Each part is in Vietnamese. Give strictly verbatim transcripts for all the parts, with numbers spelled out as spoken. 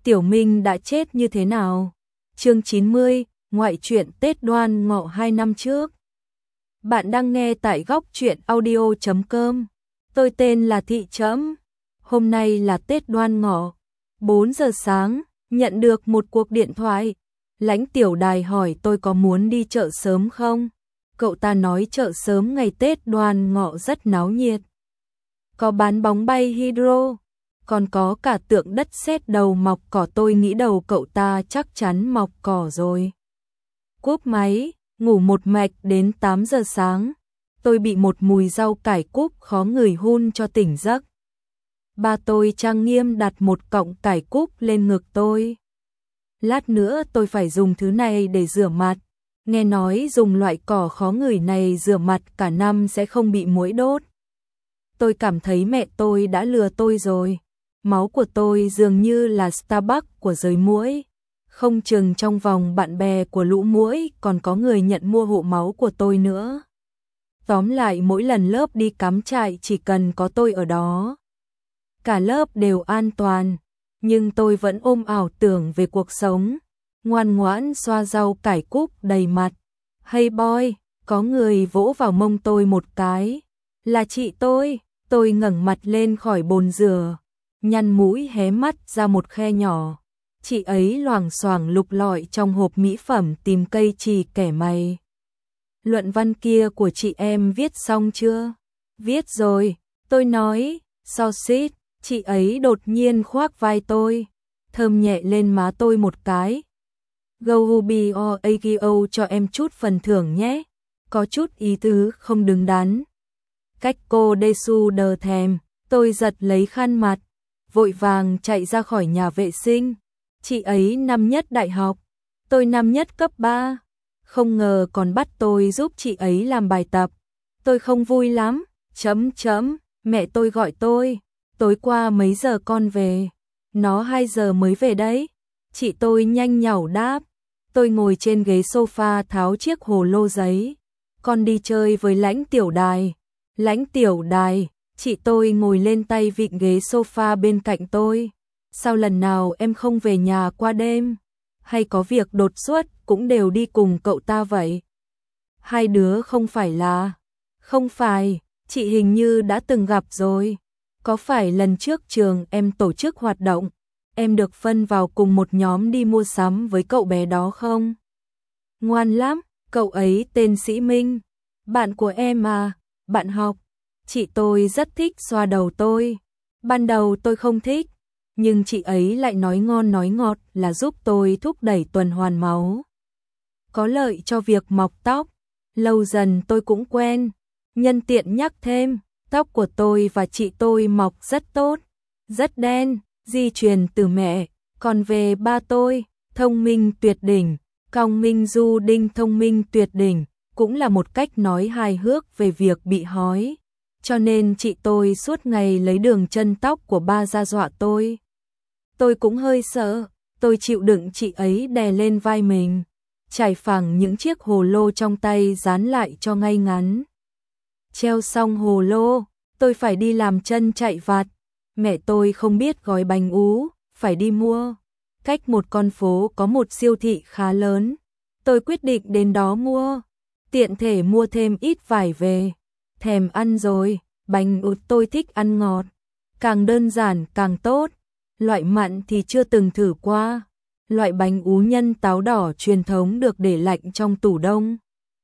Tiểu Minh đã chết như thế nào? Chương chín mươi, ngoại truyện Tết Đoan Ngọ hai năm trước. Bạn đang nghe tại góc truyện audio chấm com. Tôi tên là Thị Trẫm. Hôm nay là Tết Đoan Ngọ. bốn giờ sáng, nhận được một cuộc điện thoại. Lãnh Tiểu Đài hỏi tôi có muốn đi chợ sớm không? Cậu ta nói chợ sớm ngày Tết Đoan Ngọ rất náo nhiệt. Có bán bóng bay hydro, còn có cả tượng đất sét đầu mọc cỏ. Tôi nghĩ đầu cậu ta chắc chắn mọc cỏ rồi. Cúp máy, ngủ một mạch đến tám giờ sáng. Tôi bị một mùi rau cải cúc khó ngửi hun cho tỉnh giấc. Ba tôi trang nghiêm đặt một cọng cải cúc lên ngực tôi. Lát nữa tôi phải dùng thứ này để rửa mặt. Nghe nói dùng loại cỏ khó ngửi này rửa mặt cả năm sẽ không bị muỗi đốt. Tôi cảm thấy mẹ tôi đã lừa tôi rồi. Máu của tôi dường như là Starbucks của giới muỗi. Không chừng trong vòng bạn bè của lũ muỗi còn có người nhận mua hộ máu của tôi nữa. Tóm lại mỗi lần lớp đi cắm trại chỉ cần có tôi ở đó, cả lớp đều an toàn. Nhưng tôi vẫn ôm ảo tưởng về cuộc sống, ngoan ngoãn xoa rau cải cúc đầy mặt. Hey boy, có người vỗ vào mông tôi một cái. Là chị tôi. Tôi ngẩng mặt lên khỏi bồn rửa, nhăn mũi hé mắt ra một khe nhỏ. Chị ấy loảng xoảng lục lọi trong hộp mỹ phẩm tìm cây chì kẻ mày. Luận văn kia của chị em viết xong chưa? Viết rồi, tôi nói. Sausage. Chị ấy đột nhiên khoác vai tôi, thơm nhẹ lên má tôi một cái. Go Hubi o Agio cho em chút phần thưởng nhé. Có chút ý tứ không đứng đắn. Cách cô Desu đờ thèm, tôi giật lấy khăn mặt, vội vàng chạy ra khỏi nhà vệ sinh. Chị ấy năm nhất đại học, tôi năm nhất cấp ba. Không ngờ còn bắt tôi giúp chị ấy làm bài tập. Tôi không vui lắm. Chấm chấm, mẹ tôi gọi tôi. Tối qua mấy giờ con về? Nó hai giờ mới về đấy. Chị tôi nhanh nhảu đáp. Tôi ngồi trên ghế sofa tháo chiếc hồ lô giấy. Con đi chơi với Lãnh Tiểu Đài. Lãnh Tiểu Đài. Chị tôi ngồi lên tay vịn ghế sofa bên cạnh tôi. Sao lần nào em không về nhà qua đêm? Hay có việc đột xuất cũng đều đi cùng cậu ta vậy? Hai đứa không phải là... Không phải, chị hình như đã từng gặp rồi. Có phải lần trước trường em tổ chức hoạt động, em được phân vào cùng một nhóm đi mua sắm với cậu bé đó không? Ngoan lắm, cậu ấy tên Sĩ Minh. Bạn của em à, bạn học. Chị tôi rất thích xoa đầu tôi. Ban đầu tôi không thích, nhưng chị ấy lại nói ngon nói ngọt là giúp tôi thúc đẩy tuần hoàn máu, có lợi cho việc mọc tóc. Lâu dần tôi cũng quen. Nhân tiện nhắc thêm, tóc của tôi và chị tôi mọc rất tốt, rất đen, di truyền từ mẹ. Còn về ba tôi, thông minh tuyệt đỉnh, Cong Minh Du Đinh thông minh tuyệt đỉnh, cũng là một cách nói hài hước về việc bị hói. Cho nên chị tôi suốt ngày lấy đường chân tóc của ba ra dọa tôi. Tôi cũng hơi sợ, tôi chịu đựng chị ấy đè lên vai mình, trải phẳng những chiếc hồ lô trong tay dán lại cho ngay ngắn. Treo xong hồ lô, tôi phải đi làm chân chạy vặt. Mẹ tôi không biết gói bánh ú, phải đi mua. Cách một con phố có một siêu thị khá lớn. Tôi quyết định đến đó mua, tiện thể mua thêm ít vải về. Thèm ăn rồi, bánh ú tôi thích ăn ngọt. Càng đơn giản càng tốt. Loại mặn thì chưa từng thử qua. Loại bánh ú nhân táo đỏ truyền thống được để lạnh trong tủ đông.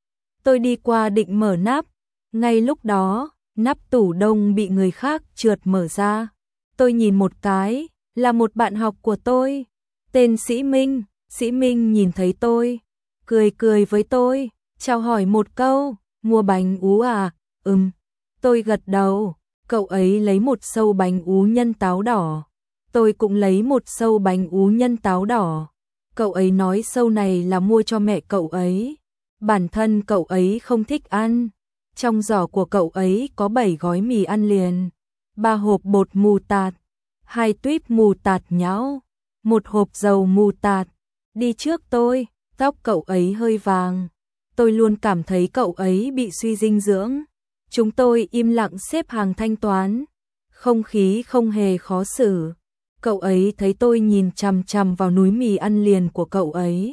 Tôi đi qua định mở nắp. Ngay lúc đó, nắp tủ đông bị người khác trượt mở ra. Tôi nhìn một cái, là một bạn học của tôi, tên Sĩ Minh. Sĩ Minh nhìn thấy tôi, cười cười với tôi, chào hỏi một câu, mua bánh ú à? Ừm. Tôi gật đầu. Cậu ấy lấy một sâu bánh ú nhân táo đỏ. Tôi cũng lấy một sâu bánh ú nhân táo đỏ. Cậu ấy nói sâu này là mua cho mẹ cậu ấy. Bản thân cậu ấy không thích ăn. Trong giỏ của cậu ấy có bảy gói mì ăn liền, ba hộp bột mù tạt, hai tuýp mù tạt nhão, một hộp dầu mù tạt. Đi trước tôi, tóc cậu ấy hơi vàng. Tôi luôn cảm thấy cậu ấy bị suy dinh dưỡng. Chúng tôi im lặng xếp hàng thanh toán. Không khí không hề khó xử. Cậu ấy thấy tôi nhìn chằm chằm vào núi mì ăn liền của cậu ấy,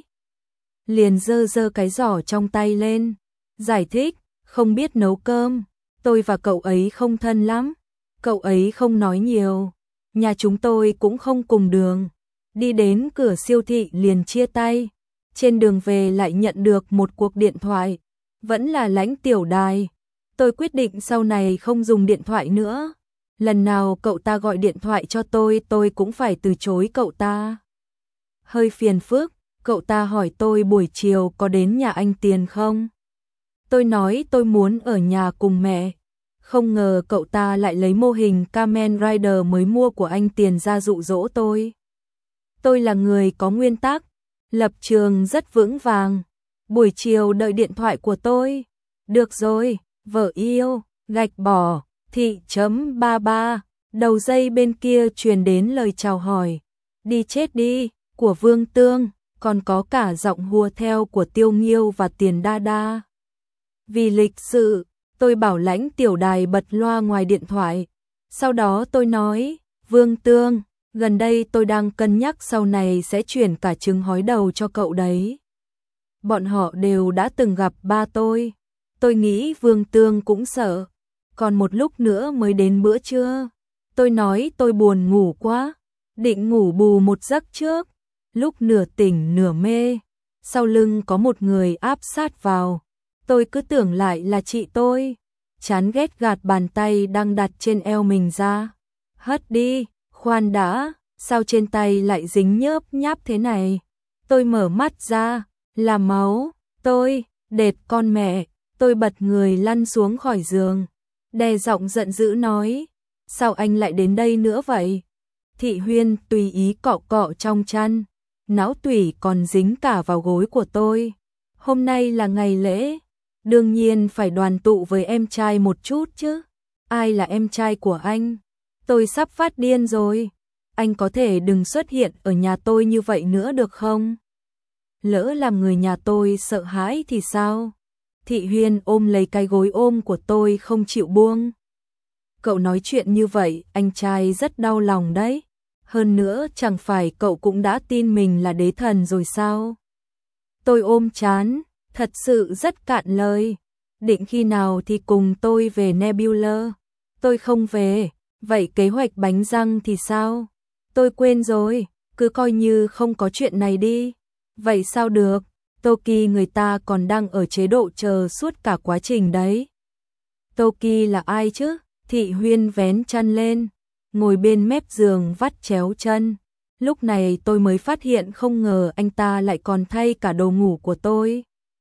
liền giơ giơ cái giỏ trong tay lên, giải thích, không biết nấu cơm, tôi và cậu ấy không thân lắm, cậu ấy không nói nhiều, nhà chúng tôi cũng không cùng đường, đi đến cửa siêu thị liền chia tay, trên đường về lại nhận được một cuộc điện thoại, vẫn là Lãnh Tiểu Đài, tôi quyết định sau này không dùng điện thoại nữa, lần nào cậu ta gọi điện thoại cho tôi tôi cũng phải từ chối cậu ta. Hơi phiền phức, cậu ta hỏi tôi buổi chiều có đến nhà anh Tiền không? Tôi nói tôi muốn ở nhà cùng mẹ. Không ngờ cậu ta lại lấy mô hình Kamen Rider mới mua của anh Tiền ra dụ dỗ tôi. Tôi là người có nguyên tắc, lập trường rất vững vàng. Buổi chiều đợi điện thoại của tôi. Được rồi, vợ yêu, gạch bỏ, thị chấm ba ba. Đầu dây bên kia truyền đến lời chào hỏi. Đi chết đi, của Vương Tương, còn có cả giọng hùa theo của Tiêu Nghiêu và Tiền Đa Đa. Vì lịch sự, tôi bảo Lãnh Tiểu Đài bật loa ngoài điện thoại. Sau đó tôi nói, Vương Tương, gần đây tôi đang cân nhắc sau này sẽ chuyển cả trứng hói đầu cho cậu đấy. Bọn họ đều đã từng gặp ba tôi. Tôi nghĩ Vương Tương cũng sợ. Còn một lúc nữa mới đến bữa trưa. Tôi nói tôi buồn ngủ quá, định ngủ bù một giấc trước. Lúc nửa tỉnh nửa mê, sau lưng có một người áp sát vào. Tôi cứ tưởng lại là chị tôi. Chán ghét gạt bàn tay đang đặt trên eo mình ra. Hất đi, khoan đã, sao trên tay lại dính nhớp nháp thế này? Tôi mở mắt ra, là máu. Tôi, đệt con mẹ. Tôi bật người lăn xuống khỏi giường, đè giọng giận dữ nói, sao anh lại đến đây nữa vậy? Thị Huyên tùy ý cọ cọ trong chăn, não tủy còn dính cả vào gối của tôi. Hôm nay là ngày lễ, đương nhiên phải đoàn tụ với em trai một chút chứ. Ai là em trai của anh? Tôi sắp phát điên rồi. Anh có thể đừng xuất hiện ở nhà tôi như vậy nữa được không? Lỡ làm người nhà tôi sợ hãi thì sao? Thị Huyên ôm lấy cái gối ôm của tôi không chịu buông. Cậu nói chuyện như vậy, anh trai rất đau lòng đấy. Hơn nữa chẳng phải cậu cũng đã tin mình là đế thần rồi sao? Tôi ôm chán, thật sự rất cạn lời. Định khi nào thì cùng tôi về Nebula? Tôi không về, vậy kế hoạch bánh răng thì sao? Tôi quên rồi, cứ coi như không có chuyện này đi. Vậy sao được? Toki người ta còn đang ở chế độ chờ suốt cả quá trình đấy. Toki là ai chứ? Thị Huyên vén chăn lên, ngồi bên mép giường vắt chéo chân. Lúc này tôi mới phát hiện không ngờ anh ta lại còn thay cả đồ ngủ của tôi.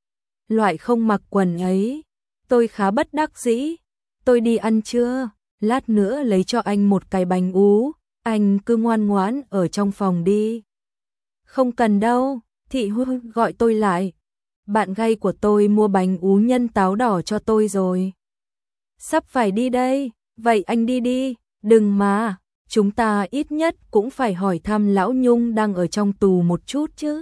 Loại không mặc quần ấy. Tôi khá bất đắc dĩ. Tôi đi ăn trưa, lát nữa lấy cho anh một cái bánh ú. Anh cứ ngoan ngoãn ở trong phòng đi. Không cần đâu. Thị Huyên gọi tôi lại. Bạn gay của tôi mua bánh ú nhân táo đỏ cho tôi rồi. Sắp phải đi đây, vậy anh đi đi, đừng mà, chúng ta ít nhất cũng phải hỏi thăm Lão Nhung đang ở trong tù một chút chứ.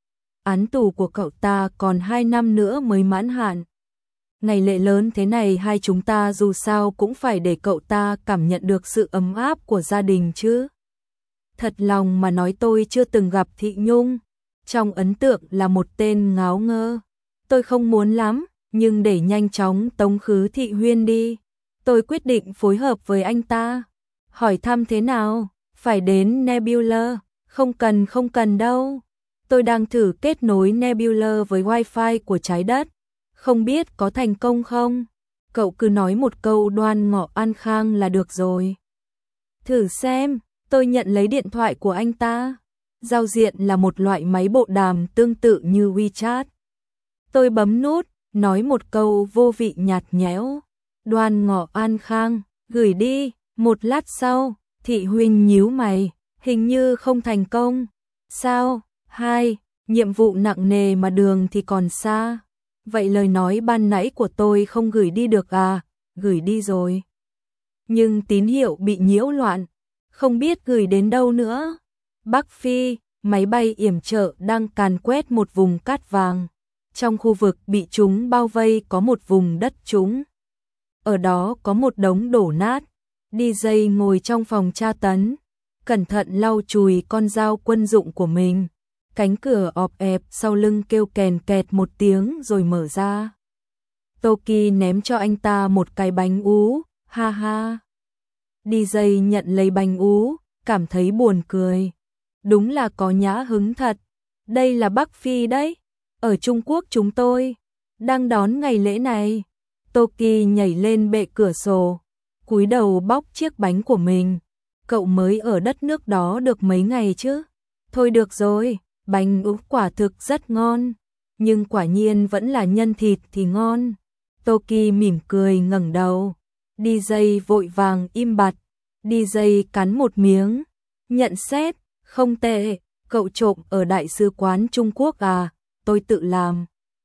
Án tù của cậu ta còn hai năm nữa mới mãn hạn. Ngày lễ lớn thế này hai chúng ta dù sao cũng phải để cậu ta cảm nhận được sự ấm áp của gia đình chứ. Thật lòng mà nói tôi chưa từng gặp Thị Nhung. Trong ấn tượng là một tên ngáo ngơ. Tôi không muốn lắm, nhưng để nhanh chóng tống khứ Thị Huyên đi. Tôi quyết định phối hợp với anh ta. Hỏi thăm thế nào? Phải đến Nebula? Không cần không cần đâu. Tôi đang thử kết nối Nebula với Wi-Fi của trái đất. Không biết có thành công không? Cậu cứ nói một câu Đoan Ngọ An Khang là được rồi. Thử xem, tôi nhận lấy điện thoại của anh ta. Giao diện là một loại máy bộ đàm tương tự như WeChat. Tôi bấm nút, nói một câu vô vị nhạt nhẽo. Đoan Ngọ An Khang, gửi đi. Một lát sau, Thị Huyên nhíu mày, hình như không thành công. Sao? Hai, nhiệm vụ nặng nề mà đường thì còn xa. Vậy lời nói ban nãy của tôi không gửi đi được à? Gửi đi rồi. Nhưng tín hiệu bị nhiễu loạn, không biết gửi đến đâu nữa. Bắc Phi, máy bay yểm trợ đang càn quét một vùng cát vàng. Trong khu vực bị chúng bao vây có một vùng đất trũng. Ở đó có một đống đổ nát. đi giây ngồi trong phòng tra tấn. cẩn thận lau chùi con dao quân dụng của mình. Cánh cửa ọp ẹp sau lưng kêu kèn kẹt một tiếng rồi mở ra. Toki ném cho anh ta một cái bánh ú, ha ha. đi giây nhận lấy bánh ú, cảm thấy buồn cười. Đúng là có nhã hứng thật. Đây là Bắc Phi đấy. Ở Trung Quốc chúng tôi đang đón ngày lễ này. Toki nhảy lên bệ cửa sổ, cúi đầu bóc chiếc bánh của mình. Cậu mới ở đất nước đó được mấy ngày chứ? Thôi được rồi, bánh ú quả thực rất ngon, nhưng quả nhiên vẫn là nhân thịt thì ngon. Toki mỉm cười ngẩng đầu. đi giây vội vàng im bặt. đi giây cắn một miếng. Nhận xét, không tệ, cậu trộm ở Đại sứ quán Trung Quốc à? Tôi tự làm.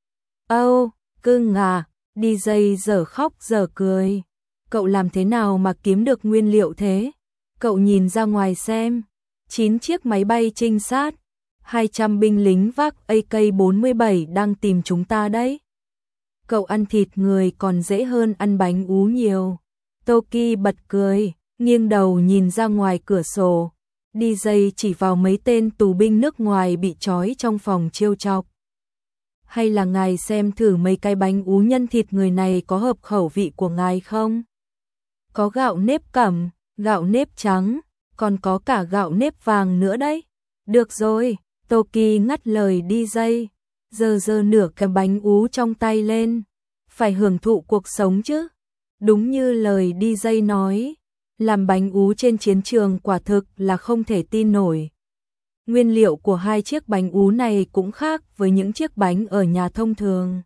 Âu, oh, cưng à, đi giây dở khóc dở cười. Cậu làm thế nào mà kiếm được nguyên liệu thế? Cậu nhìn ra ngoài xem. chín chiếc máy bay trinh sát, hai trăm binh lính vác A K bốn mươi bảy đang tìm chúng ta đấy. Cậu ăn thịt người còn dễ hơn ăn bánh ú nhiều. Toki bật cười, nghiêng đầu nhìn ra ngoài cửa sổ. đi giây chỉ vào mấy tên tù binh nước ngoài bị trói trong phòng trêu chọc. Hay là ngài xem thử mấy cái bánh ú nhân thịt người này có hợp khẩu vị của ngài không? Có gạo nếp cẩm, gạo nếp trắng, còn có cả gạo nếp vàng nữa đấy. Được rồi, Toki ngắt lời đi giây, giơ giơ nửa cái bánh ú trong tay lên. Phải hưởng thụ cuộc sống chứ. Đúng như lời đi giây nói, làm bánh ú trên chiến trường quả thực là không thể tin nổi. Nguyên liệu của hai chiếc bánh ú này cũng khác với những chiếc bánh ở nhà thông thường.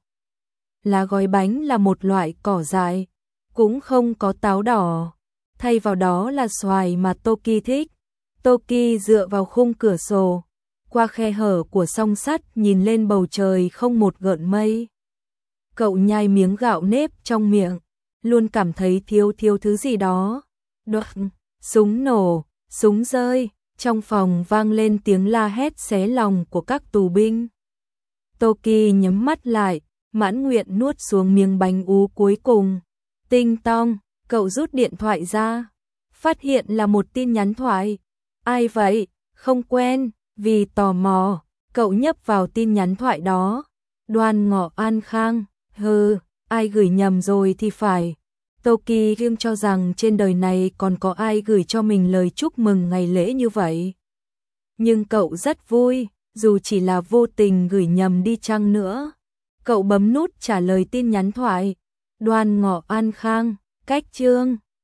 Lá gói bánh là một loại cỏ dại, cũng không có táo đỏ. Thay vào đó là xoài mà Toki thích. Toki dựa vào khung cửa sổ, qua khe hở của song sắt nhìn lên bầu trời không một gợn mây. Cậu nhai miếng gạo nếp trong miệng, luôn cảm thấy thiếu thiếu thứ gì đó. Đột, súng nổ, súng rơi, trong phòng vang lên tiếng la hét xé lòng của các tù binh. Toki nhắm mắt lại, mãn nguyện nuốt xuống miếng bánh ú cuối cùng. Tinh tong, cậu rút điện thoại ra, phát hiện là một tin nhắn thoại. Ai vậy? Không quen. Vì tò mò, cậu nhấp vào tin nhắn thoại đó. Đoan Ngọ An Khang. Hừ, ai gửi nhầm rồi thì phải. Toki riêng cho rằng trên đời này còn có ai gửi cho mình lời chúc mừng ngày lễ như vậy. Nhưng cậu rất vui, dù chỉ là vô tình gửi nhầm đi chăng nữa. Cậu bấm nút trả lời tin nhắn thoại. Đoan Ngọ An Khang, cách chương.